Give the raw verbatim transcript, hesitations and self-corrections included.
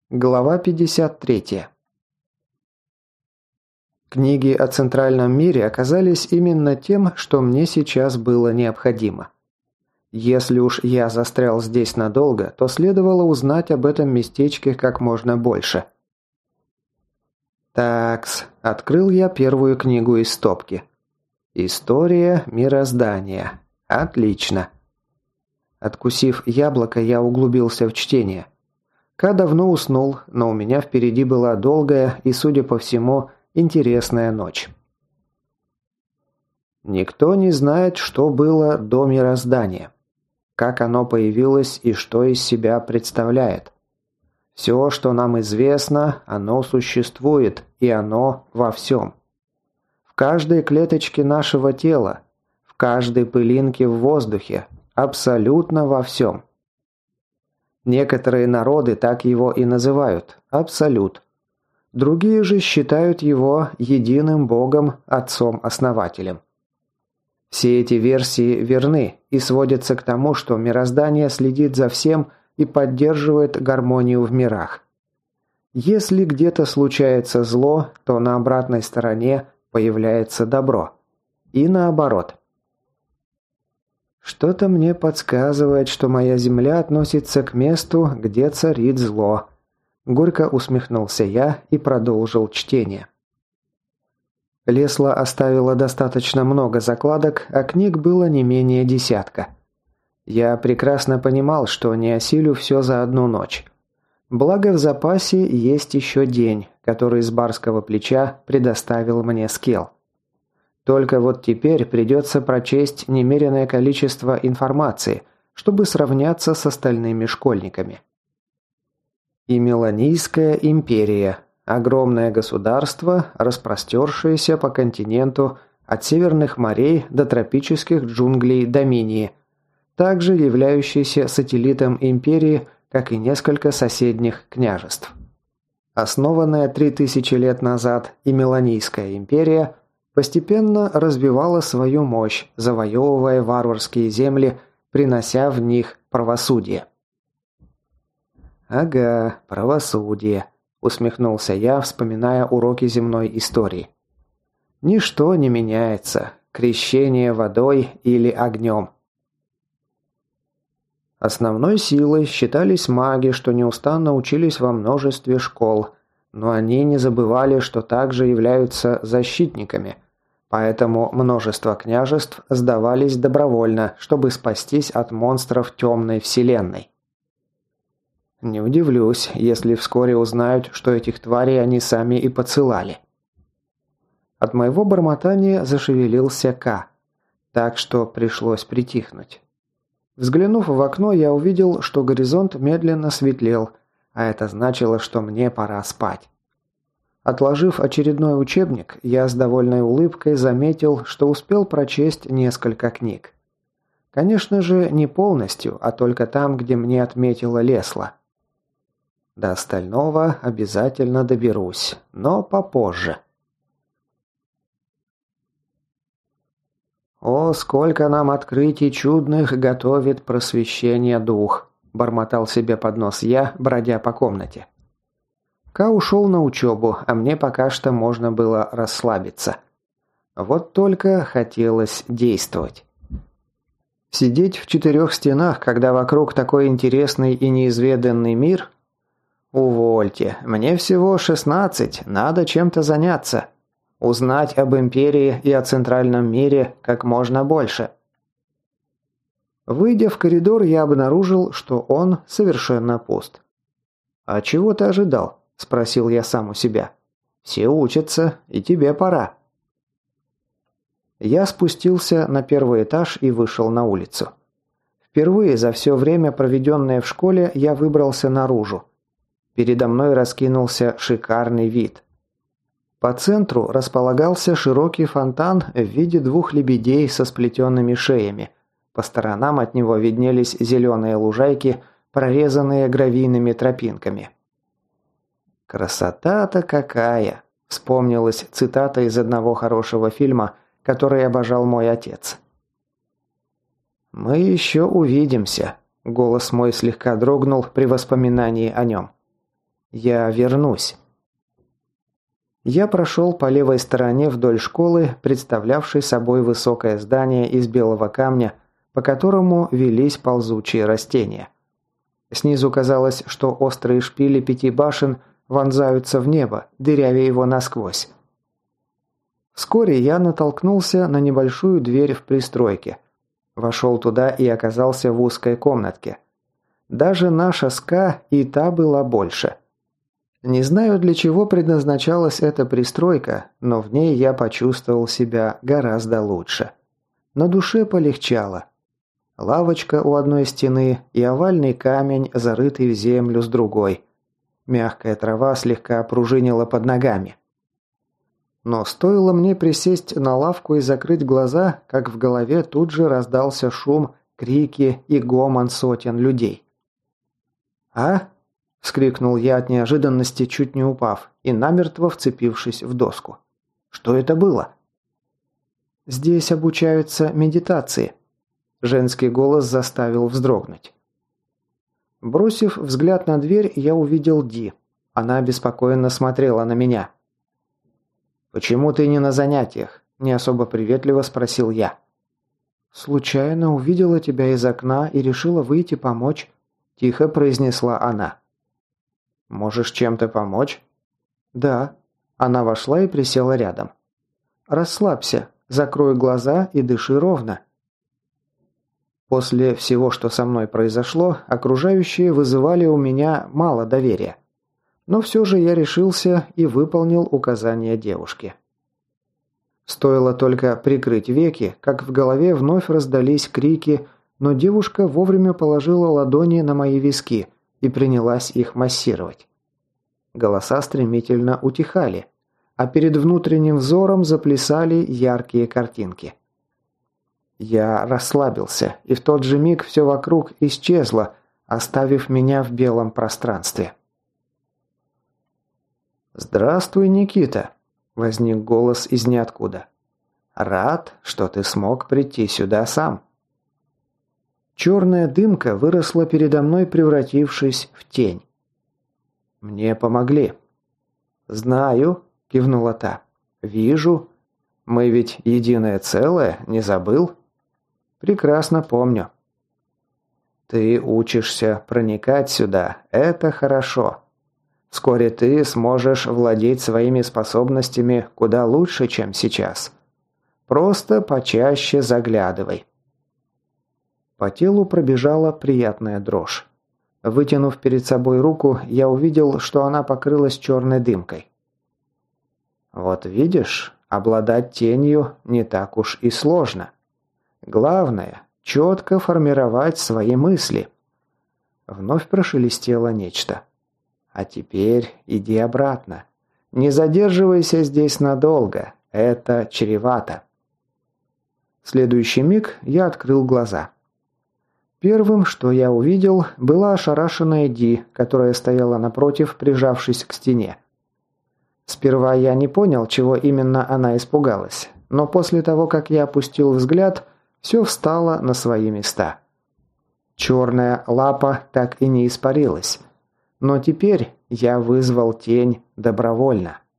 Глава пятьдесят три. Книги о Центральном мире оказались именно тем, что мне сейчас было необходимо. Если уж я застрял здесь надолго, то следовало узнать об этом местечке как можно больше. Такс, открыл я первую книгу из стопки. История мироздания. Отлично. Откусив яблоко, я углубился в чтение. Ка давно уснул, но у меня впереди была долгая и, судя по всему, интересная ночь. Никто не знает, что было до мироздания, как оно появилось и что из себя представляет. Все, что нам известно, оно существует, и оно во всем. В каждой клеточке нашего тела, в каждой пылинке в воздухе, абсолютно во всем. Некоторые народы так его и называют – Абсолют. Другие же считают его единым Богом, Отцом-Основателем. Все эти версии верны и сводятся к тому, что мироздание следит за всем и поддерживает гармонию в мирах. Если где-то случается зло, то на обратной стороне появляется добро. И наоборот. Что-то мне подсказывает, что моя земля относится к месту, где царит зло. Горько усмехнулся я и продолжил чтение. Лесла оставила достаточно много закладок, а книг было не менее десятка. Я прекрасно понимал, что не осилю все за одну ночь. Благо в запасе есть еще день, который с барского плеча предоставил мне Скелл. Только вот теперь придется прочесть немереное количество информации, чтобы сравняться с остальными школьниками. И Меланийская империя – огромное государство, распростершееся по континенту от северных морей до тропических джунглей Доминии, также являющееся сателлитом империи, как и несколько соседних княжеств. Основанная три тысячи лет назад и Меланийская империя постепенно развивала свою мощь, завоевывая варварские земли, принося в них правосудие. «Ага, правосудие», – усмехнулся я, вспоминая уроки земной истории. «Ничто не меняется. Крещение водой или огнем». Основной силой считались маги, что неустанно учились во множестве школ, но они не забывали, что также являются защитниками, поэтому множество княжеств сдавались добровольно, чтобы спастись от монстров темной вселенной. Не удивлюсь, если вскоре узнают, что этих тварей они сами и подсылали. От моего бормотания зашевелился Ка, так что пришлось притихнуть. Взглянув в окно, я увидел, что горизонт медленно светлел, а это значило, что мне пора спать. Отложив очередной учебник, я с довольной улыбкой заметил, что успел прочесть несколько книг. Конечно же, не полностью, а только там, где мне отметила Лесла. До остального обязательно доберусь, но попозже. «О, сколько нам открытий чудных готовит просвещение дух», – бормотал себе под нос я, бродя по комнате. Ка ушел на учебу, а мне пока что можно было расслабиться. Вот только хотелось действовать. Сидеть в четырех стенах, когда вокруг такой интересный и неизведанный мир? Увольте, мне всего шестнадцать, надо чем-то заняться. Узнать об империи и о центральном мире как можно больше. Выйдя в коридор, я обнаружил, что он совершенно пуст. «А чего ты ожидал?» – спросил я сам у себя. «Все учатся, и тебе пора». Я спустился на первый этаж и вышел на улицу. Впервые за все время, проведенное в школе, я выбрался наружу. Передо мной раскинулся шикарный вид. По центру располагался широкий фонтан в виде двух лебедей со сплетенными шеями. По сторонам от него виднелись зеленые лужайки, прорезанные гравийными тропинками. «Красота-то какая!» – вспомнилась цитата из одного хорошего фильма, который обожал мой отец. «Мы еще увидимся», – голос мой слегка дрогнул при воспоминании о нем. Я вернусь. Я прошел по левой стороне вдоль школы, представлявшей собой высокое здание из белого камня, по которому велись ползучие растения. Снизу казалось, что острые шпили пяти башен вонзаются в небо, дырявя его насквозь. Вскоре я натолкнулся на небольшую дверь в пристройке. Вошел туда и оказался в узкой комнатке. Даже наша СКА и та была больше. Не знаю, для чего предназначалась эта пристройка, но в ней я почувствовал себя гораздо лучше. На душе полегчало. Лавочка у одной стены и овальный камень, зарытый в землю с другой. Мягкая трава слегка пружинила под ногами. Но стоило мне присесть на лавку и закрыть глаза, как в голове тут же раздался шум, крики и гомон сотен людей. «А?» – вскрикнул я от неожиданности, чуть не упав, и намертво вцепившись в доску. «Что это было?» «Здесь обучаются медитации», – женский голос заставил вздрогнуть. Бросив взгляд на дверь, я увидел Ди. Она обеспокоенно смотрела на меня. «Почему ты не на занятиях?» – не особо приветливо спросил я. «Случайно увидела тебя из окна и решила выйти помочь», – тихо произнесла она. «Можешь чем-то помочь?» «Да». Она вошла и присела рядом. «Расслабься, закрой глаза и дыши ровно». После всего, что со мной произошло, окружающие вызывали у меня мало доверия. Но все же я решился и выполнил указания девушки. Стоило только прикрыть веки, как в голове вновь раздались крики, но девушка вовремя положила ладони на мои виски и принялась их массировать. Голоса стремительно утихали, а перед внутренним взором заплясали яркие картинки. Я расслабился, и в тот же миг все вокруг исчезло, оставив меня в белом пространстве. «Здравствуй, Никита!» – возник голос из ниоткуда. «Рад, что ты смог прийти сюда сам». Черная дымка выросла передо мной, превратившись в тень. «Мне помогли». «Знаю», – кивнула та. «Вижу. Мы ведь единое целое, не забыл?» «Прекрасно помню». «Ты учишься проникать сюда, это хорошо. Вскоре ты сможешь владеть своими способностями куда лучше, чем сейчас. Просто почаще заглядывай». По телу пробежала приятная дрожь. Вытянув перед собой руку, я увидел, что она покрылась черной дымкой. «Вот видишь, обладать тенью не так уж и сложно. Главное – четко формировать свои мысли». Вновь прошелестело нечто. «А теперь иди обратно. Не задерживайся здесь надолго, это чревато». В следующий миг я открыл глаза. Первым, что я увидел, была ошарашенная Ди, которая стояла напротив, прижавшись к стене. Сперва я не понял, чего именно она испугалась, но после того, как я опустил взгляд, все встало на свои места. Черная лапа так и не испарилась, но теперь я вызвал тень добровольно.